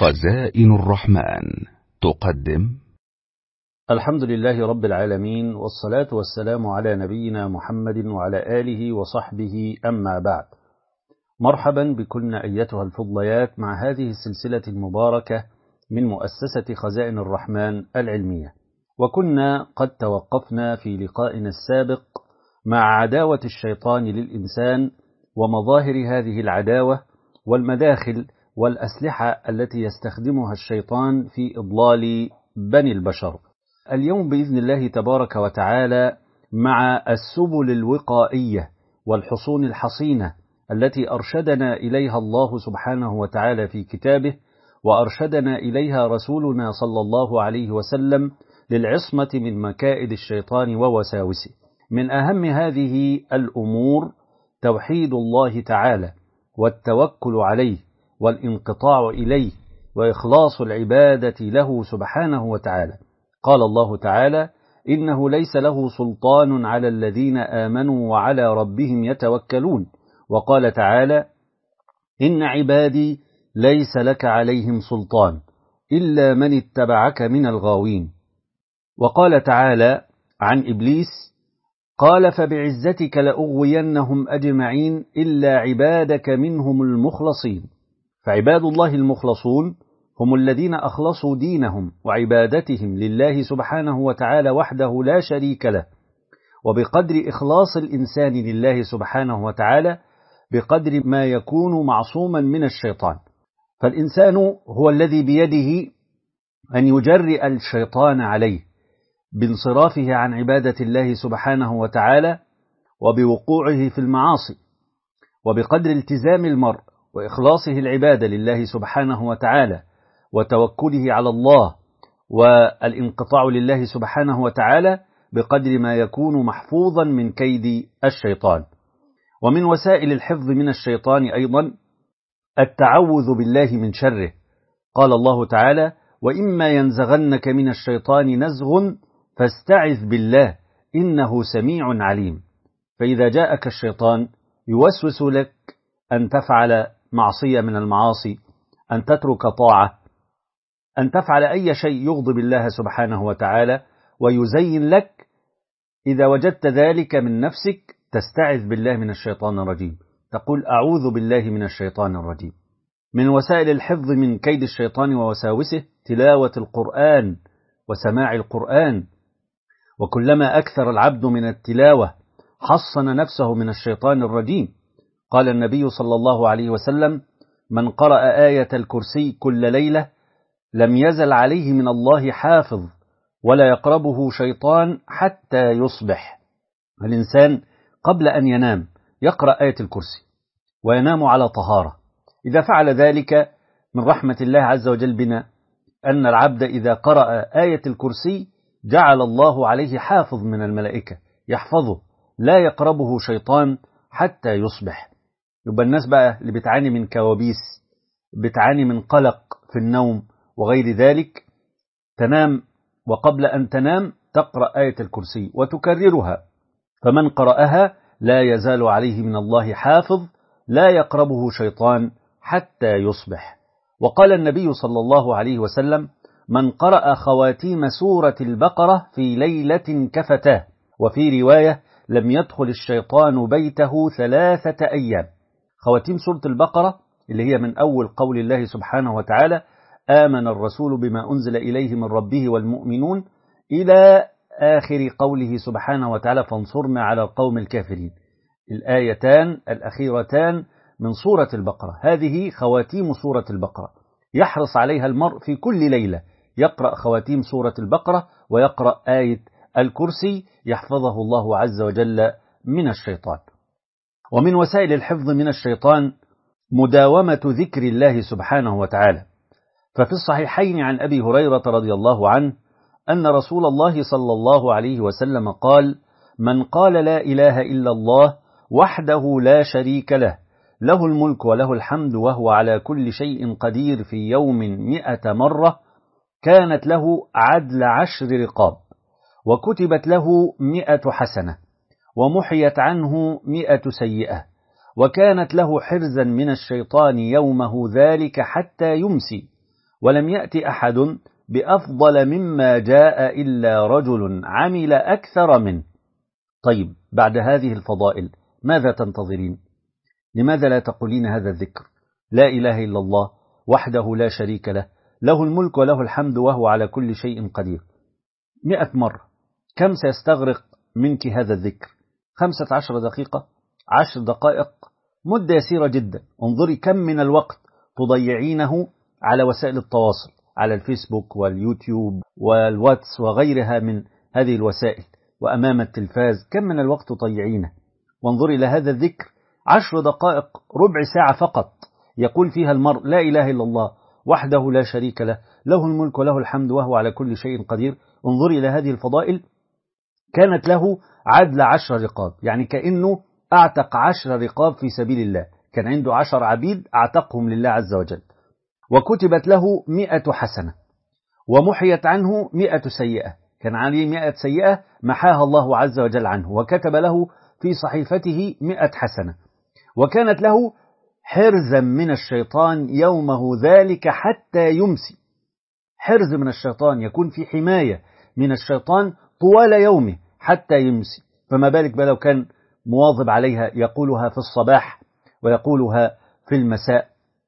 خزائن الرحمن تقدم. الحمد لله رب العالمين، والصلاة والسلام على نبينا محمد وعلى آله وصحبه، أما بعد. مرحبا بكن أيتها الفضليات مع هذه السلسلة المباركة من مؤسسة خزائن الرحمن العلمية. وكنا قد توقفنا في لقائنا السابق مع عداوة الشيطان للإنسان ومظاهر هذه العداوة والمداخل والأسلحة التي يستخدمها الشيطان في إضلال بني البشر. اليوم بإذن الله تبارك وتعالى مع السبل الوقائية والحصون الحصينة التي أرشدنا إليها الله سبحانه وتعالى في كتابه، وأرشدنا إليها رسولنا صلى الله عليه وسلم للعصمة من مكائد الشيطان ووساوسه. من أهم هذه الأمور توحيد الله تعالى والتوكل عليه والانقطاع إليه وإخلاص العبادة له سبحانه وتعالى. قال الله تعالى: إنه ليس له سلطان على الذين آمنوا وعلى ربهم يتوكلون. وقال تعالى: إن عبادي ليس لك عليهم سلطان إلا من اتبعك من الغاوين. وقال تعالى عن إبليس: قال فبعزتك لأغوينهم أجمعين إلا عبادك منهم المخلصين. فعباد الله المخلصون هم الذين أخلصوا دينهم وعبادتهم لله سبحانه وتعالى وحده لا شريك له. وبقدر إخلاص الإنسان لله سبحانه وتعالى بقدر ما يكون معصوما من الشيطان. فالإنسان هو الذي بيده أن يجرئ الشيطان عليه بانصرافه عن عبادة الله سبحانه وتعالى وبوقوعه في المعاصي. وبقدر التزام المرء وإخلاصه العبادة لله سبحانه وتعالى وتوكله على الله والانقطاع لله سبحانه وتعالى بقدر ما يكون محفوظا من كيد الشيطان. ومن وسائل الحفظ من الشيطان أيضا التعوذ بالله من شره. قال الله تعالى: وإما ينزغنك من الشيطان نزغ فاستعذ بالله إنه سميع عليم. فإذا جاءك الشيطان يوسوس لك أن تفعل معصية من المعاصي، أن تترك طاعة، أن تفعل أي شيء يغضب الله سبحانه وتعالى ويزين لك، إذا وجدت ذلك من نفسك تستعذ بالله من الشيطان الرجيم، تقول أعوذ بالله من الشيطان الرجيم. من وسائل الحفظ من كيد الشيطان ووساوسه تلاوة القرآن وسماع القرآن. وكلما أكثر العبد من التلاوة حصن نفسه من الشيطان الرجيم. قال النبي صلى الله عليه وسلم: من قرأ آية الكرسي كل ليلة لم يزل عليه من الله حافظ ولا يقربه شيطان حتى يصبح. الإنسان قبل أن ينام يقرأ آية الكرسي وينام على طهارة. إذا فعل ذلك من رحمة الله عز وجل بنا أن العبد إذا قرأ آية الكرسي جعل الله عليه حافظ من الملائكة يحفظه، لا يقربه شيطان حتى يصبح. يبقى الناس بقى اللي بتعاني من كوابيس، بتعاني من قلق في النوم وغير ذلك، تنام وقبل أن تنام تقرأ آية الكرسي وتكررها، فمن قرأها لا يزال عليه من الله حافظ لا يقربه شيطان حتى يصبح. وقال النبي صلى الله عليه وسلم: من قرأ خواتيم سورة البقرة في ليلة كفتاه. وفي رواية: لم يدخل الشيطان بيته 3 أيام. خواتيم سورة البقرة اللي هي من أول قول الله سبحانه وتعالى: آمن الرسول بما أنزل إليه من ربه والمؤمنون، إلى آخر قوله سبحانه وتعالى: فانصرنا على القوم الكافرين. الآيتان الأخيرتان من سورة البقرة، هذه خواتيم سورة البقرة. يحرص عليها المرء في كل ليلة يقرأ خواتيم سورة البقرة ويقرأ آية الكرسي يحفظه الله عز وجل من الشيطان. ومن وسائل الحفظ من الشيطان مداومة ذكر الله سبحانه وتعالى. ففي الصحيحين عن أبي هريرة رضي الله عنه أن رسول الله صلى الله عليه وسلم قال: من قال لا إله إلا الله وحده لا شريك له، له الملك وله الحمد وهو على كل شيء قدير، في يوم 100 مرة، كانت له عدل 10 رقاب، وكتبت له 100 حسنة، ومحيت عنه 100 سيئة، وكانت له حرزا من الشيطان يومه ذلك حتى يمسي، ولم يأتي أحد بأفضل مما جاء إلا رجل عمل أكثر منه. طيب بعد هذه الفضائل ماذا تنتظرين؟ لماذا لا تقولين هذا الذكر؟ لا إله إلا الله وحده لا شريك له، له الملك وله الحمد وهو على كل شيء قدير، 100 مرة. كم سيستغرق منك هذا الذكر؟ 15 دقيقة، 10 دقائق، مدة يسيرة جدا. انظري كم من الوقت تضيعينه على وسائل التواصل، على الفيسبوك واليوتيوب والواتس وغيرها من هذه الوسائل، وأمام التلفاز كم من الوقت تضيعينه. وانظري إلى هذا الذكر، 10 دقائق، ربع ساعة فقط، يقول فيها المرء لا إله إلا الله وحده لا شريك له، له الملك وله الحمد وهو على كل شيء قدير. انظري إلى هذه الفضائل، كانت له عدل 10 رقاب، يعني كأنه أعتق 10 رقاب في سبيل الله، كان عنده 10 عبيد أعتقهم لله عز وجل. وكتبت له 100 حسنة، ومحيت عنه 100 سيئة، كان عليه 100 سيئة محاها الله عز وجل عنه، وكتب له في صحيفته 100 حسنة. وكانت له حرزا من الشيطان يومه ذلك حتى يمسي، حرز من الشيطان، يكون في حماية من الشيطان طوال يومه حتى يمسي. فما بالك بلو كان مواظب عليها، يقولها في الصباح ويقولها في المساء،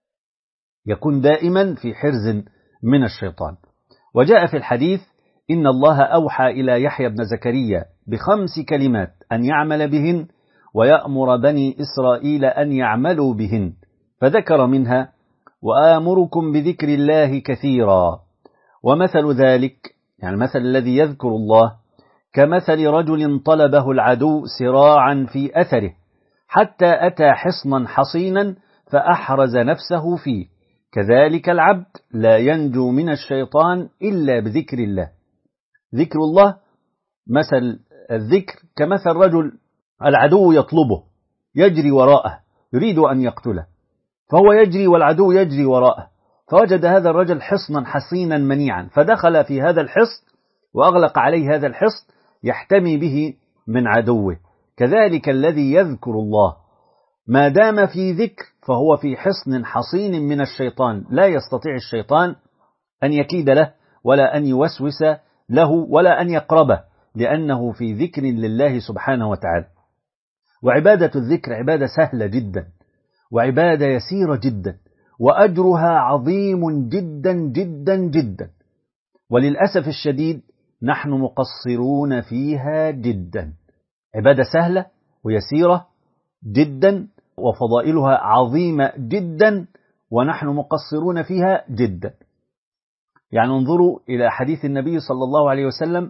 يكون دائما في حرز من الشيطان. وجاء في الحديث إن الله أوحى إلى يحيى بن زكريا ب5 كلمات أن يعمل بهن ويأمر بني إسرائيل أن يعملوا بهن، فذكر منها وآمركم بذكر الله كثيرا. ومثل ذلك، يعني مثل الذي يذكر الله، كمثل رجل طلبه العدو سراعا في أثره حتى أتى حصنا حصينا فأحرز نفسه فيه، كذلك العبد لا ينجو من الشيطان إلا بذكر الله. ذكر الله مثل الذكر كمثل رجل العدو يطلبه، يجري وراءه، يريد أن يقتله، فهو يجري والعدو يجري وراءه، فوجد هذا الرجل حصنا حصينا منيعا، فدخل في هذا الحصن وأغلق عليه هذا الحصن يحتمي به من عدوه. كذلك الذي يذكر الله ما دام في ذكر فهو في حصن حصين من الشيطان، لا يستطيع الشيطان أن يكيد له ولا أن يوسوس له ولا أن يقربه، لأنه في ذكر لله سبحانه وتعالى. وعبادة الذكر عبادة سهلة جدا، وعبادة يسيرة جدا، وأجرها عظيم جدا جدا جدا، وللأسف الشديد نحن مقصرون فيها جدا. عبادة سهلة ويسيرة جدا، وفضائلها عظيمة جدا، ونحن مقصرون فيها جدا. يعني انظروا إلى حديث النبي صلى الله عليه وسلم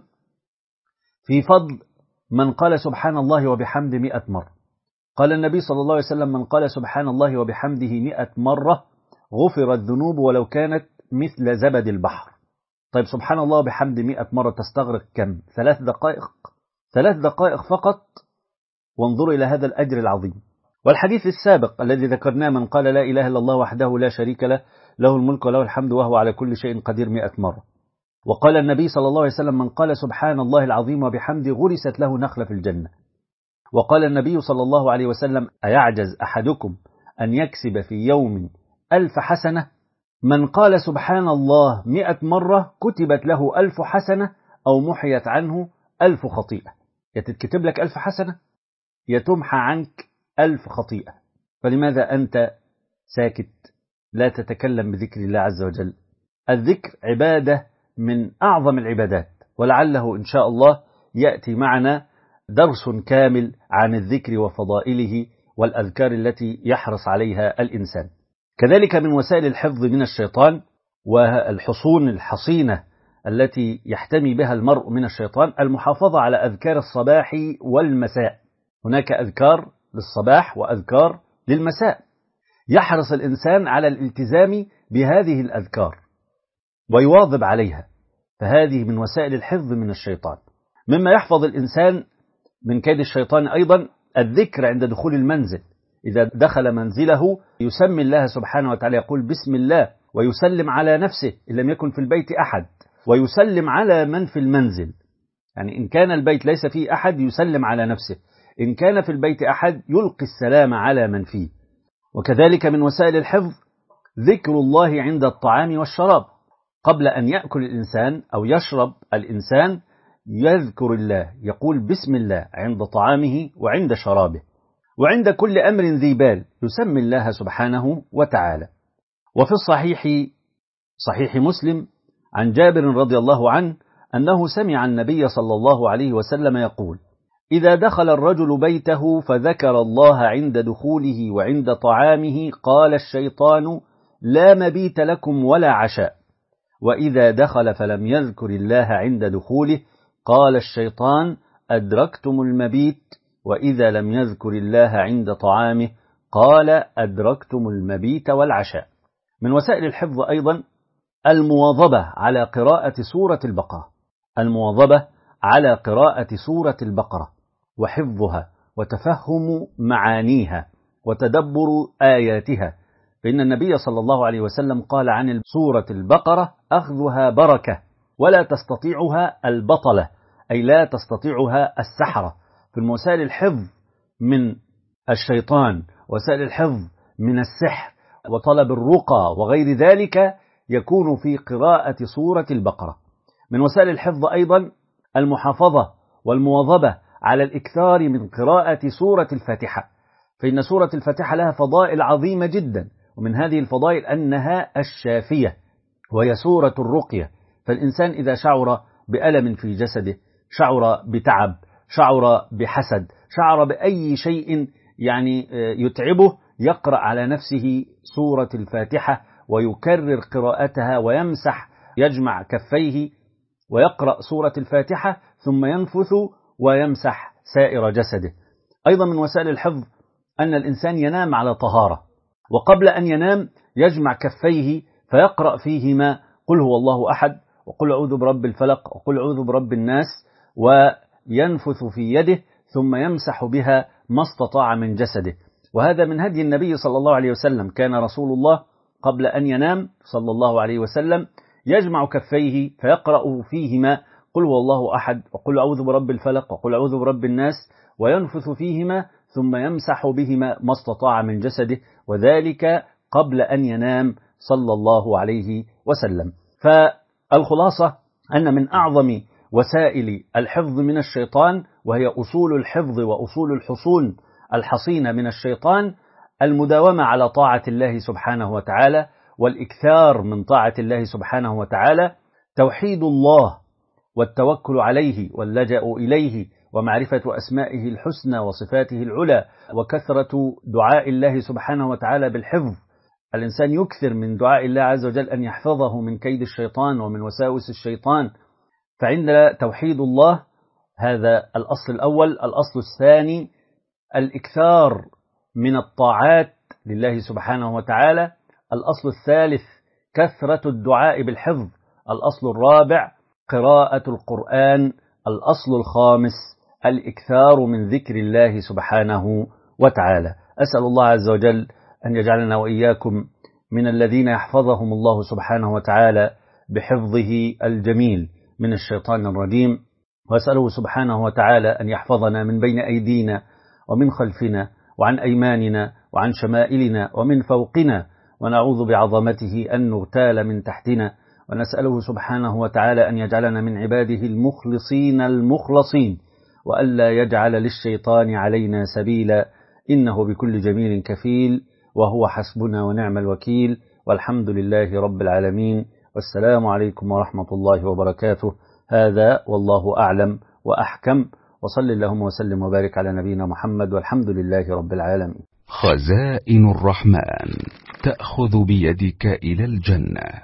في فضل من قال سبحان الله وبحمده 100 مرة. قال النبي صلى الله عليه وسلم من قال سبحان الله وبحمده 100 مرة غفرت الذنوب ولو كانت مثل زبد البحر. طيب سبحان الله وبحمده 100 مرة تستغرق كم؟ 3 دقائق، 3 دقائق فقط، وانظروا إلى هذا الأجر العظيم. والحديث السابق الذي ذكرناه من قال لا إله إلا الله وحده لا شريك له، له الملك وله الحمد وهو على كل شيء قدير 100 مرة. وقال النبي صلى الله عليه وسلم من قال سبحان الله العظيم وبحمده غرست له نخلة في الجنة. وقال النبي صلى الله عليه وسلم أيعجز أحدكم أن يكسب في يوم 1000 حسنة؟ من قال سبحان الله 100 مرة كتبت له 1000 حسنة أو محيت عنه 1000 خطيئة. يتكتب لك 1000 حسنة، يتمحى عنك 1000 خطيئة. فلماذا أنت ساكت لا تتكلم بذكر الله عز وجل؟ الذكر عبادة من أعظم العبادات، ولعله إن شاء الله يأتي معنا درس كامل عن الذكر وفضائله والأذكار التي يحرص عليها الإنسان. كذلك من وسائل الحفظ من الشيطان والحصون الحصينة التي يحتمي بها المرء من الشيطان المحافظة على أذكار الصباح والمساء. هناك أذكار للصباح وأذكار للمساء، يحرص الإنسان على الالتزام بهذه الأذكار ويواظب عليها، فهذه من وسائل الحفظ من الشيطان. مما يحفظ الإنسان من كيد الشيطان أيضا الذكر عند دخول المنزل. إذا دخل منزله يسمي الله سبحانه وتعالى، يقول بسم الله، ويسلم على نفسه إن لم يكن في البيت أحد، ويسلم على من في المنزل. يعني إن كان البيت ليس فيه أحد يسلم على نفسه، إن كان في البيت أحد يلقي السلام على من فيه. وكذلك من وسائل الحفظ ذكر الله عند الطعام والشراب. قبل أن يأكل الإنسان أو يشرب الإنسان يذكر الله، يقول بسم الله عند طعامه وعند شرابه، وعند كل أمر ذي بال يسمي الله سبحانه وتعالى. وفي صحيح مسلم عن جابر رضي الله عنه أنه سمع النبي صلى الله عليه وسلم يقول: إذا دخل الرجل بيته فذكر الله عند دخوله وعند طعامه قال الشيطان: لا مبيت لكم ولا عشاء. وإذا دخل فلم يذكر الله عند دخوله قال الشيطان: أدركتم المبيت. وإذا لم يذكر الله عند طعامه قال: أدركتم المبيت والعشاء. من وسائل الحفظ أيضا المواظبة على قراءة سورة البقرة، المواظبة على قراءة سورة البقرة وحفظها وتفهم معانيها وتدبر آياتها، فإن النبي صلى الله عليه وسلم قال عن سورة البقرة: أخذها بركة ولا تستطيعها البطلة، أي لا تستطيعها السحرة. في وسائل الحفظ من الشيطان، وسائل الحفظ من السحر وطلب الرقى وغير ذلك يكون في قراءة سورة البقرة. من وسائل الحفظ أيضا المحافظة والمواظبة على الإكثار من قراءة سورة الفاتحة، فإن سورة الفاتحة لها فضائل عظيمة جدا، ومن هذه الفضائل أنها الشافية وهي سورة الرقية. فالإنسان إذا شعر بألم في جسده، شعر بتعب، شعر بحسد، شعر بأي شيء يتعبه، يقرأ على نفسه سورة الفاتحة ويكرر قراءتها ويمسح، يجمع كفيه ويقرأ سورة الفاتحة ثم ينفث ويمسح سائر جسده. أيضا من وسائل الحفظ أن الإنسان ينام على طهارة، وقبل أن ينام يجمع كفيه فيقرأ فيهما قل هو الله أحد، وقل أعوذ برب الفلق، وقل أعوذ برب الناس، وينفث في يده ثم يمسح بها ما استطاع من جسده. وهذا من هدي النبي صلى الله عليه وسلم. كان رسول الله قبل أن ينام صلى الله عليه وسلم يجمع كفيه فيقرأ فيهما قل هو الله أحد، وقل أعوذ برب الفلق، وقل أعوذ برب الناس، وينفث فيهما ثم يمسح بهما ما استطاع من جسده، وذلك قبل أن ينام صلى الله عليه وسلم. فالخلاصة أن من أعظم وسائل الحفظ من الشيطان، وهي أصول الحفظ وأصول الحصون الحصينة من الشيطان، المداومة على طاعة الله سبحانه وتعالى والإكثار من طاعة الله سبحانه وتعالى، توحيد الله والتوكل عليه واللجأ إليه، ومعرفة أسمائه الحسنى وصفاته العلى، وكثرة دعاء الله سبحانه وتعالى بالحفظ. الإنسان يكثر من دعاء الله عز وجل أن يحفظه من كيد الشيطان ومن وساوس الشيطان. فعندنا توحيد الله، هذا الأصل الأول. الأصل الثاني الإكثار من الطاعات لله سبحانه وتعالى. الأصل الثالث كثرة الدعاء بالحفظ. الأصل الرابع قراءة القرآن. الأصل الخامس الإكثار من ذكر الله سبحانه وتعالى. أسأل الله عز وجل أن يجعلنا وإياكم من الذين يحفظهم الله سبحانه وتعالى بحفظه الجميل من الشيطان الرجيم، وأسأله سبحانه وتعالى أن يحفظنا من بين أيدينا ومن خلفنا وعن أيماننا وعن شمائلنا ومن فوقنا، ونعوذ بعظمته أن نغتال من تحتنا، ونسأله سبحانه وتعالى أن يجعلنا من عباده المخلصين المخلصين، وألا يجعل للشيطان علينا سبيلا، إنه بكل جميل كفيل، وهو حسبنا ونعم الوكيل، والحمد لله رب العالمين، والسلام عليكم ورحمة الله وبركاته. هذا والله أعلم وأحكم، وصل اللهم وسلم وبارك على نبينا محمد، والحمد لله رب العالمين. خزائن الرحمن تأخذ بيدك إلى الجنة.